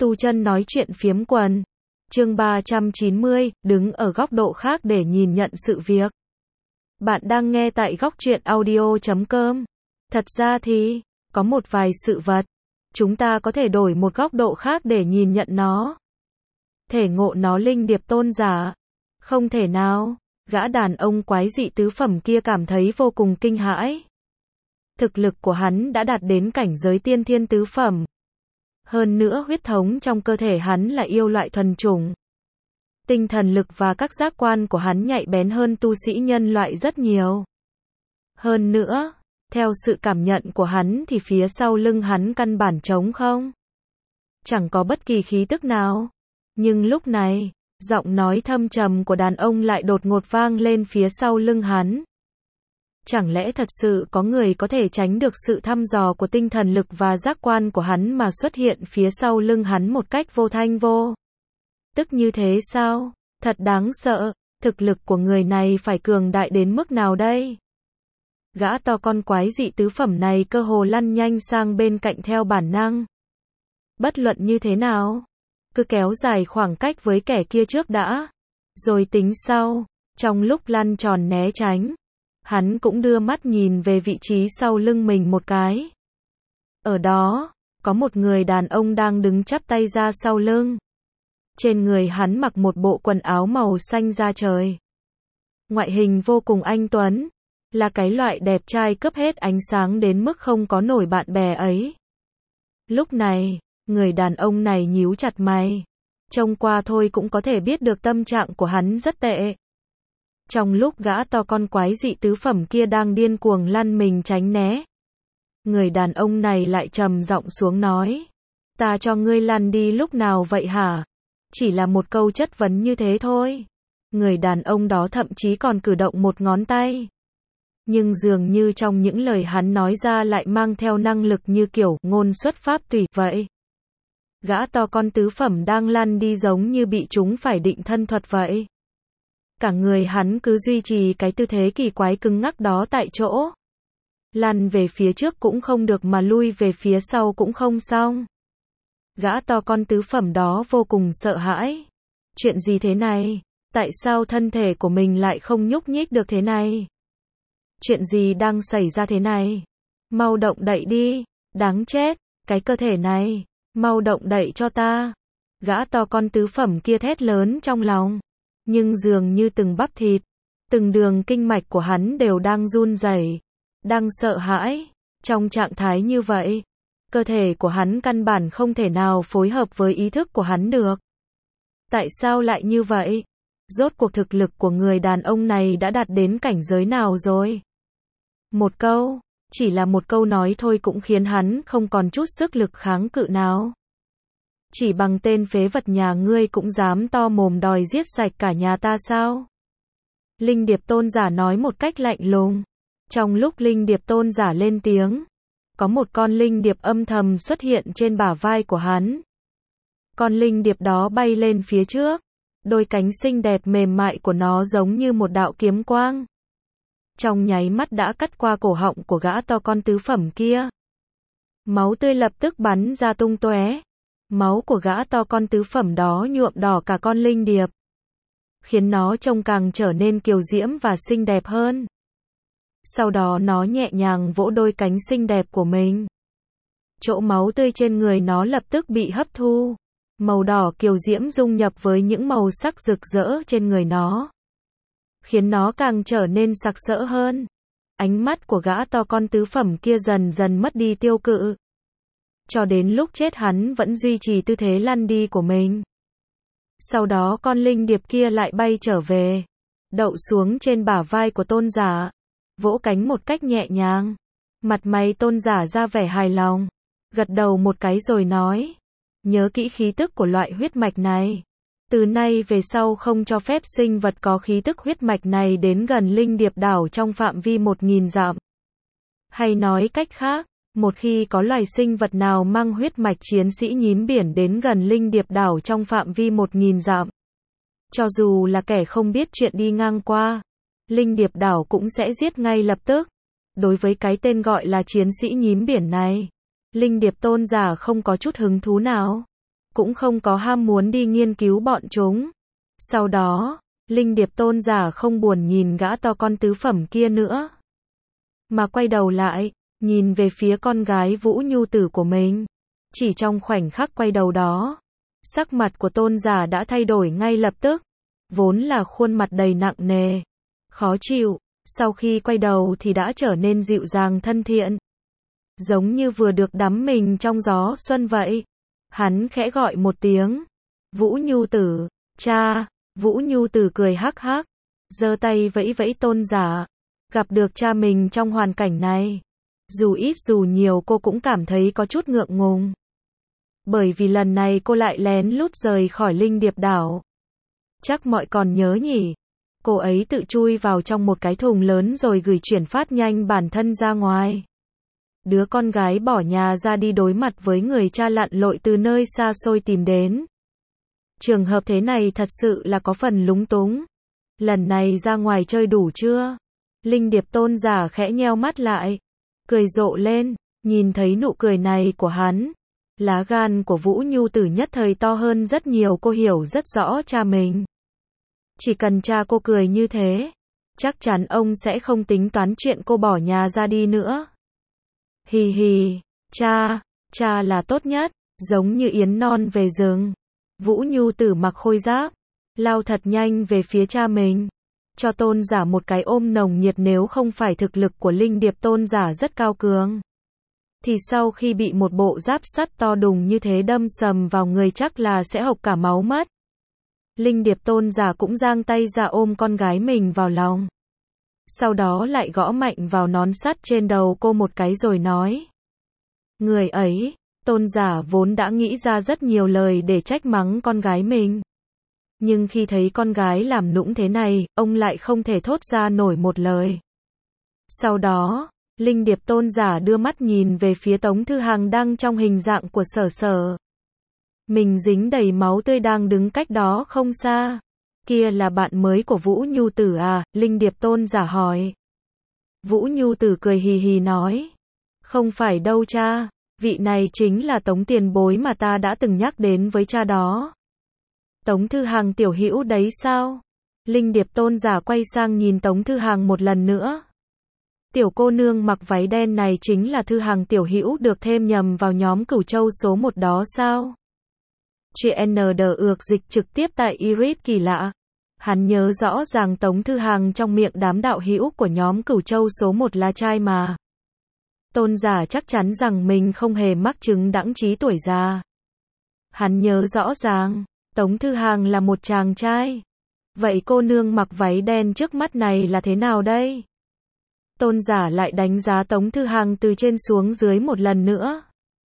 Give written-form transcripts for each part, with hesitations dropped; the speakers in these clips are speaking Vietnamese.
Tu chân nói chuyện phiếm quần. Chương 390, đứng ở góc độ khác để nhìn nhận sự việc. Bạn đang nghe tại góc truyện audio.com. Thật ra thì, có một vài sự vật, chúng ta có thể đổi một góc độ khác để nhìn nhận nó. Thể ngộ nó linh điệp tôn giả. Không thể nào, gã đàn ông quái dị tứ phẩm kia cảm thấy vô cùng kinh hãi. Thực lực của hắn đã đạt đến cảnh giới tiên thiên tứ phẩm. Hơn nữa huyết thống trong cơ thể hắn là yêu loại thuần chủng. Tinh thần lực và các giác quan của hắn nhạy bén hơn tu sĩ nhân loại rất nhiều. Hơn nữa, theo sự cảm nhận của hắn thì phía sau lưng hắn căn bản trống không. Chẳng có bất kỳ khí tức nào. Nhưng lúc này, giọng nói thâm trầm của đàn ông lại đột ngột vang lên phía sau lưng hắn. Chẳng lẽ thật sự có người có thể tránh được sự thăm dò của tinh thần lực và giác quan của hắn mà xuất hiện phía sau lưng hắn một cách vô thanh vô tức như thế sao? Thật đáng sợ, thực lực của người này phải cường đại đến mức nào đây? Gã to con quái dị tứ phẩm này cơ hồ lăn nhanh sang bên cạnh theo bản năng. Bất luận như thế nào, cứ kéo dài khoảng cách với kẻ kia trước đã, rồi tính sau. Trong lúc lăn tròn né tránh, hắn cũng đưa mắt nhìn về vị trí sau lưng mình một cái. Ở đó, có một người đàn ông đang đứng chắp tay ra sau lưng. Trên người hắn mặc một bộ quần áo màu xanh da trời. Ngoại hình vô cùng anh tuấn, là cái loại đẹp trai cướp hết ánh sáng đến mức không có nổi bạn bè ấy. Lúc này, người đàn ông này nhíu chặt mày. Trông qua thôi cũng có thể biết được tâm trạng của hắn rất tệ. Trong lúc gã to con quái dị tứ phẩm kia đang điên cuồng lăn mình tránh né, người đàn ông này lại trầm giọng xuống nói: "Ta cho ngươi lăn đi lúc nào vậy hả?" Chỉ là một câu chất vấn như thế thôi. Người đàn ông đó thậm chí còn cử động một ngón tay. Nhưng dường như trong những lời hắn nói ra lại mang theo năng lực như kiểu ngôn xuất pháp tùy vậy. Gã to con tứ phẩm đang lăn đi giống như bị chúng phải định thân thuật vậy. Cả người hắn cứ duy trì cái tư thế kỳ quái cứng ngắc đó tại chỗ. Lăn về phía trước cũng không được mà lui về phía sau cũng không xong. Gã to con tứ phẩm đó vô cùng sợ hãi. Chuyện gì thế này? Tại sao thân thể của mình lại không nhúc nhích được thế này? Chuyện gì đang xảy ra thế này? Mau động đậy đi, đáng chết, cái cơ thể này, mau động đậy cho ta. Gã to con tứ phẩm kia thét lớn trong lòng. Nhưng dường như từng bắp thịt, từng đường kinh mạch của hắn đều đang run rẩy, đang sợ hãi. Trong trạng thái như vậy, cơ thể của hắn căn bản không thể nào phối hợp với ý thức của hắn được. Tại sao lại như vậy? Rốt cuộc thực lực của người đàn ông này đã đạt đến cảnh giới nào rồi? Một câu, chỉ là một câu nói thôi cũng khiến hắn không còn chút sức lực kháng cự nào. Chỉ bằng tên phế vật nhà ngươi cũng dám to mồm đòi giết sạch cả nhà ta sao? Linh điệp tôn giả nói một cách lạnh lùng. Trong lúc linh điệp tôn giả lên tiếng, có một con linh điệp âm thầm xuất hiện trên bả vai của hắn. Con linh điệp đó bay lên phía trước. Đôi cánh xinh đẹp mềm mại của nó giống như một đạo kiếm quang. Trong nháy mắt đã cắt qua cổ họng của gã to con tứ phẩm kia. Máu tươi lập tức bắn ra tung tóe. Máu của gã to con tứ phẩm đó nhuộm đỏ cả con linh điệp, khiến nó trông càng trở nên kiều diễm và xinh đẹp hơn. Sau đó nó nhẹ nhàng vỗ đôi cánh xinh đẹp của mình. Chỗ máu tươi trên người nó lập tức bị hấp thu. Màu đỏ kiều diễm dung nhập với những màu sắc rực rỡ trên người nó, khiến nó càng trở nên sặc sỡ hơn. Ánh mắt của gã to con tứ phẩm kia dần dần mất đi tiêu cự. Cho đến lúc chết hắn vẫn duy trì tư thế lăn đi của mình. Sau đó con linh điệp kia lại bay trở về, đậu xuống trên bả vai của tôn giả, vỗ cánh một cách nhẹ nhàng. Mặt mày tôn giả ra vẻ hài lòng, gật đầu một cái rồi nói: "Nhớ kỹ khí tức của loại huyết mạch này. Từ nay về sau không cho phép sinh vật có khí tức huyết mạch này đến gần linh điệp đảo trong phạm vi 1000 dặm. Hay nói cách khác, một khi có loài sinh vật nào mang huyết mạch chiến sĩ nhím biển đến gần linh điệp đảo trong phạm vi 1000 dặm, cho dù là kẻ không biết chuyện đi ngang qua, linh điệp đảo cũng sẽ giết ngay lập tức." Đối với cái tên gọi là chiến sĩ nhím biển này, linh điệp tôn giả không có chút hứng thú nào. cũng không có ham muốn đi nghiên cứu bọn chúng. Sau đó, Linh Điệp tôn giả không buồn nhìn gã to con tứ phẩm kia nữa, mà quay đầu lại, nhìn về phía con gái Vũ Nhu Tử của mình. Chỉ trong khoảnh khắc quay đầu đó, sắc mặt của tôn giả đã thay đổi ngay lập tức, vốn là khuôn mặt đầy nặng nề, khó chịu, sau khi quay đầu thì đã trở nên dịu dàng thân thiện, giống như vừa được đắm mình trong gió xuân vậy. Hắn khẽ gọi một tiếng, Vũ Nhu Tử, cha. Vũ Nhu Tử cười hắc hắc, giơ tay vẫy vẫy tôn giả. Gặp được cha mình trong hoàn cảnh này, dù ít dù nhiều cô cũng cảm thấy có chút ngượng ngùng. Bởi vì lần này cô lại lén lút rời khỏi Linh Điệp đảo. Chắc mọi còn nhớ nhỉ? Cô ấy tự chui vào trong một cái thùng lớn rồi gửi chuyển phát nhanh bản thân ra ngoài. Đứa con gái bỏ nhà ra đi đối mặt với người cha lặn lội từ nơi xa xôi tìm đến. Trường hợp thế này thật sự là có phần lúng túng. Lần này ra ngoài chơi đủ chưa? Linh Điệp tôn giả khẽ nheo mắt lại, cười rộ lên, nhìn thấy nụ cười này của hắn. Lá gan của Vũ Nhu Tử nhất thời to hơn rất nhiều, cô hiểu rất rõ cha mình. Chỉ cần cha cô cười như thế, chắc chắn ông sẽ không tính toán chuyện cô bỏ nhà ra đi nữa. Hì hì, cha là tốt nhất, giống như yến non về rừng. Vũ Nhu Tử mặc khôi giáp, lao thật nhanh về phía cha mình, cho tôn giả một cái ôm nồng nhiệt. Nếu không phải thực lực của Linh Điệp tôn giả rất cao cường, thì sau khi bị một bộ giáp sắt to đùng như thế đâm sầm vào người chắc là sẽ hộc cả máu mất. Linh Điệp tôn giả cũng giang tay ra ôm con gái mình vào lòng. Sau đó lại gõ mạnh vào nón sắt trên đầu cô một cái rồi nói. Người ấy, tôn giả vốn đã nghĩ ra rất nhiều lời để trách mắng con gái mình. Nhưng khi thấy con gái làm nũng thế này, ông lại không thể thốt ra nổi một lời. Sau đó, Linh Điệp tôn giả đưa mắt nhìn về phía Tống Thư Hằng đang trong hình dạng của Sở Sở. Mình dính đầy máu tươi đang đứng cách đó không xa. Kia là bạn mới của Vũ Nhu Tử à? Linh Điệp tôn giả hỏi. Vũ Nhu Tử cười hì hì nói. Không phải đâu cha, vị này chính là Tống tiền bối mà ta đã từng nhắc đến với cha đó. Tống Thư Hằng tiểu hữu đấy sao? Linh Điệp tôn giả quay sang nhìn Tống Thư Hằng một lần nữa. Tiểu cô nương mặc váy đen này chính là Thư Hằng tiểu hữu được thêm nhầm vào nhóm Cửu Châu số 1 đó sao? Chuyện ND ược dịch trực tiếp tại Iris kỳ lạ. Hắn nhớ rõ ràng Tống Thư Hằng trong miệng đám đạo hữu của nhóm Cửu Châu số 1 là trai mà. Tôn giả chắc chắn rằng mình không hề mắc chứng đãng trí tuổi già. Hắn nhớ rõ ràng, Tống Thư Hằng là một chàng trai. Vậy cô nương mặc váy đen trước mắt này là thế nào đây? Tôn giả lại đánh giá Tống Thư Hằng từ trên xuống dưới một lần nữa.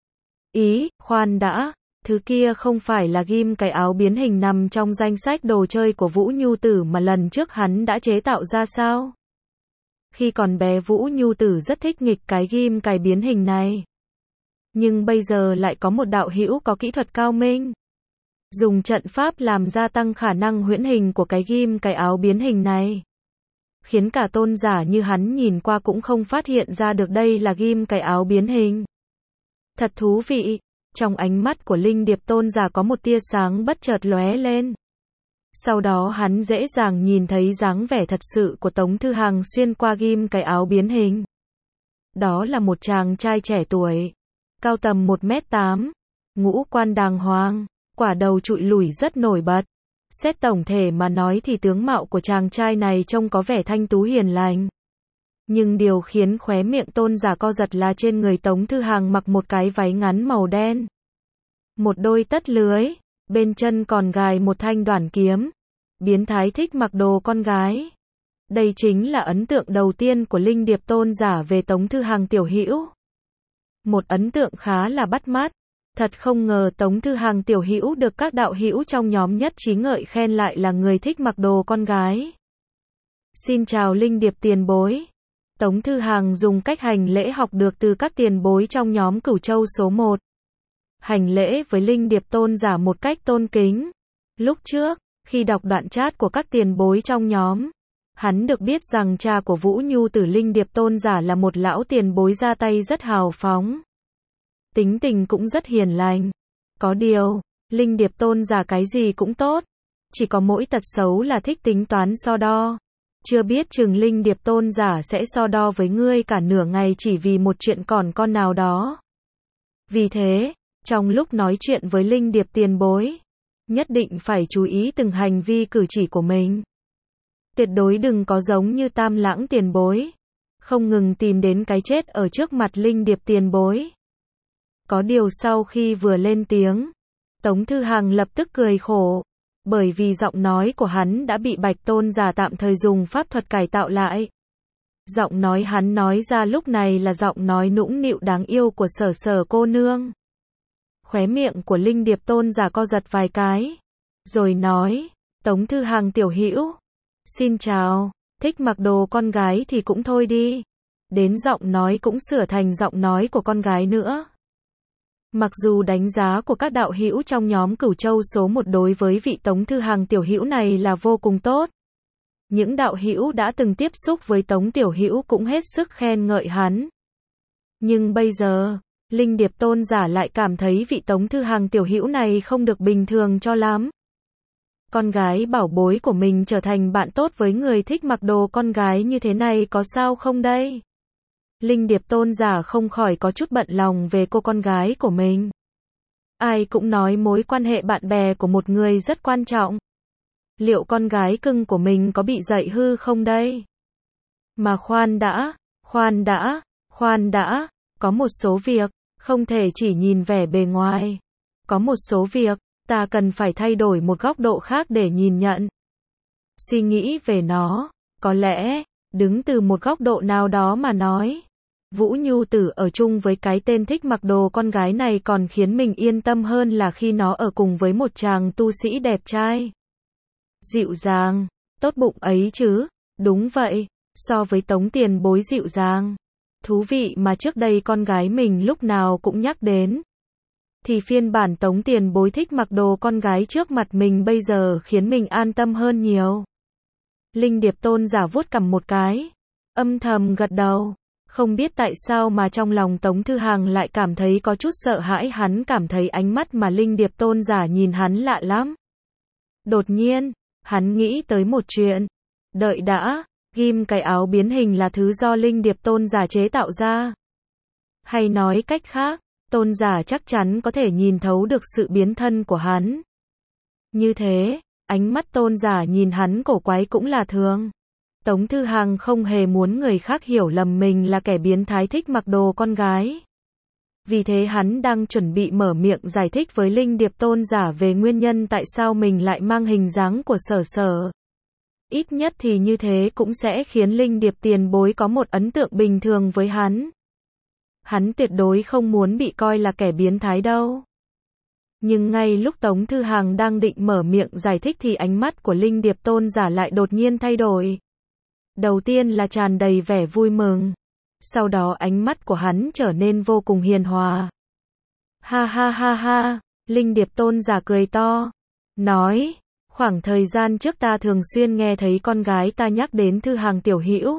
Khoan đã, thứ kia không phải là ghim cái áo biến hình nằm trong danh sách đồ chơi của Vũ Nhu Tử mà lần trước hắn đã chế tạo ra sao? Khi còn bé Vũ Nhu Tử rất thích nghịch cái ghim cài biến hình này. Nhưng bây giờ lại có một đạo hữu có kỹ thuật cao minh, dùng trận pháp làm gia tăng khả năng huyễn hình của cái ghim cài áo biến hình này. Khiến cả tôn giả như hắn nhìn qua cũng không phát hiện ra được đây là ghim cài áo biến hình. Thật thú vị. Trong ánh mắt của Linh Điệp tôn giả có một tia sáng bất chợt lóe lên. Sau đó hắn dễ dàng nhìn thấy dáng vẻ thật sự của Tống Thư Hằng xuyên qua ghim cái áo biến hình. Đó là một chàng trai trẻ tuổi, cao tầm 1m8, ngũ quan đàng hoàng, quả đầu trụi lủi rất nổi bật. Xét tổng thể mà nói thì tướng mạo của chàng trai này trông có vẻ thanh tú hiền lành. Nhưng điều khiến khóe miệng tôn giả co giật là trên người Tống Thư Hằng mặc một cái váy ngắn màu đen, một đôi tất lưới, bên chân còn gài một thanh đoản kiếm. Biến thái thích mặc đồ con gái. Đây chính là ấn tượng đầu tiên của Linh Điệp tôn giả về Tống Thư Hằng tiểu hữu. Một ấn tượng khá là bắt mắt. Thật không ngờ Tống Thư Hằng tiểu hữu được các đạo hữu trong nhóm nhất trí ngợi khen lại là người thích mặc đồ con gái. Xin chào Linh Điệp tiền bối. Tống Thư Hằng dùng cách hành lễ học được từ các tiền bối trong nhóm Cửu Châu số 1. Hành lễ với Linh Điệp tôn giả một cách tôn kính. Lúc trước, khi đọc đoạn chat của các tiền bối trong nhóm, hắn được biết rằng cha của Vũ Nhu Tử Linh Điệp tôn giả là một lão tiền bối ra tay rất hào phóng. Tính tình cũng rất hiền lành. Có điều, Linh Điệp tôn giả cái gì cũng tốt. Chỉ có mỗi tật xấu là thích tính toán so đo. Chưa biết chừng Linh Điệp tôn giả sẽ so đo với ngươi cả nửa ngày chỉ vì một chuyện còn con nào đó. Vì thế, trong lúc nói chuyện với Linh Điệp tiền bối, nhất định phải chú ý từng hành vi cử chỉ của mình. Tuyệt đối đừng có giống như Tam Lãng tiền bối, không ngừng tìm đến cái chết ở trước mặt Linh Điệp tiền bối. Có điều sau khi vừa lên tiếng, Tống Thư Hằng lập tức cười khổ, bởi vì giọng nói của hắn đã bị Bạch tôn giả tạm thời dùng pháp thuật cải tạo lại. Giọng nói hắn nói ra lúc này là giọng nói nũng nịu đáng yêu của Sở Sở cô nương. Khóe miệng của Linh Điệp tôn giả co giật vài cái, rồi nói, Tống Thư Hằng tiểu hữu, xin chào, thích mặc đồ con gái thì cũng thôi đi. Đến giọng nói cũng sửa thành giọng nói của con gái nữa. Mặc dù đánh giá của các đạo hữu trong nhóm Cửu Châu số 1 đối với vị Tống Thư Hằng tiểu hữu này là vô cùng tốt. Những đạo hữu đã từng tiếp xúc với Tống tiểu hữu cũng hết sức khen ngợi hắn. Nhưng bây giờ, Linh Điệp tôn giả lại cảm thấy vị Tống Thư Hằng tiểu hữu này không được bình thường cho lắm. Con gái bảo bối của mình trở thành bạn tốt với người thích mặc đồ con gái như thế này có sao không đây? Linh Điệp tôn giả không khỏi có chút bận lòng về cô con gái của mình. Ai cũng nói mối quan hệ bạn bè của một người rất quan trọng. Liệu con gái cưng của mình có bị dạy hư không đây? Mà khoan đã, có một số việc, không thể chỉ nhìn vẻ bề ngoài. Có một số việc, ta cần phải thay đổi một góc độ khác để nhìn nhận. Suy nghĩ về nó, có lẽ, đứng từ một góc độ nào đó mà nói, Vũ Nhu Tử ở chung với cái tên thích mặc đồ con gái này còn khiến mình yên tâm hơn là khi nó ở cùng với một chàng tu sĩ đẹp trai. Dịu dàng, tốt bụng ấy chứ, đúng vậy, so với Tống tiền bối dịu dàng, thú vị mà trước đây con gái mình lúc nào cũng nhắc đến. Thì phiên bản Tống tiền bối thích mặc đồ con gái trước mặt mình bây giờ khiến mình an tâm hơn nhiều. Linh Điệp tôn giả vuốt cằm một cái, âm thầm gật đầu. Không biết tại sao mà trong lòng Tống Thư Hằng lại cảm thấy có chút sợ hãi, hắn cảm thấy ánh mắt mà Linh Điệp tôn giả nhìn hắn lạ lắm. Đột nhiên, hắn nghĩ tới một chuyện. Đợi đã, ghim cái áo biến hình là thứ do Linh Điệp tôn giả chế tạo ra. Hay nói cách khác, tôn giả chắc chắn có thể nhìn thấu được sự biến thân của hắn. Như thế, ánh mắt tôn giả nhìn hắn cổ quái cũng là thường. Tống Thư Hằng không hề muốn người khác hiểu lầm mình là kẻ biến thái thích mặc đồ con gái. Vì thế hắn đang chuẩn bị mở miệng giải thích với Linh Điệp tôn giả về nguyên nhân tại sao mình lại mang hình dáng của Sở Sở. Ít nhất thì như thế cũng sẽ khiến Linh Điệp tiền bối có một ấn tượng bình thường với hắn. Hắn tuyệt đối không muốn bị coi là kẻ biến thái đâu. Nhưng ngay lúc Tống Thư Hằng đang định mở miệng giải thích thì ánh mắt của Linh Điệp tôn giả lại đột nhiên thay đổi. Đầu tiên là tràn đầy vẻ vui mừng. Sau đó ánh mắt của hắn trở nên vô cùng hiền hòa. Ha ha ha ha, Linh Điệp tôn giả cười to. Nói, khoảng thời gian trước ta thường xuyên nghe thấy con gái ta nhắc đến Thư Hằng tiểu hữu.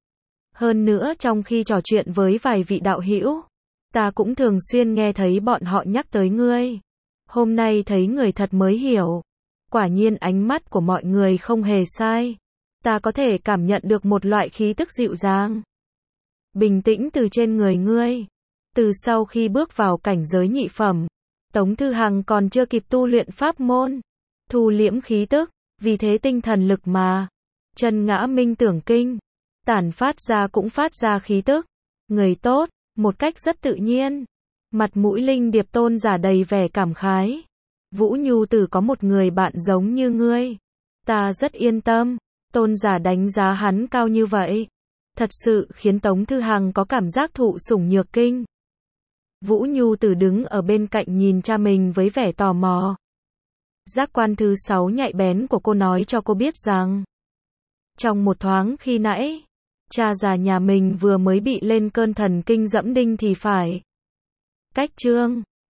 Hơn nữa trong khi trò chuyện với vài vị đạo hữu, ta cũng thường xuyên nghe thấy bọn họ nhắc tới ngươi. Hôm nay thấy người thật mới hiểu. Quả nhiên ánh mắt của mọi người không hề sai. Ta có thể cảm nhận được một loại khí tức dịu dàng, bình tĩnh từ trên người ngươi. Từ sau khi bước vào cảnh giới nhị phẩm, Tống Thư Hằng còn chưa kịp tu luyện pháp môn, thu liễm khí tức, vì thế tinh thần lực mà, chân ngã minh tưởng kinh, tản phát ra cũng phát ra khí tức, người tốt, một cách rất tự nhiên. Mặt mũi Linh Điệp tôn giả đầy vẻ cảm khái. Vũ Nhu Tử có một người bạn giống như ngươi, ta rất yên tâm. Tôn giả đánh giá hắn cao như vậy, thật sự khiến Tống Thư Hằng có cảm giác thụ sủng nhược kinh. Vũ Nhu Tử đứng ở bên cạnh nhìn cha mình với vẻ tò mò. Giác quan thứ 6 nhạy bén của cô nói cho cô biết rằng, trong một thoáng khi nãy, cha già nhà mình vừa mới bị lên cơn thần kinh dẫm đinh thì phải. Cách chương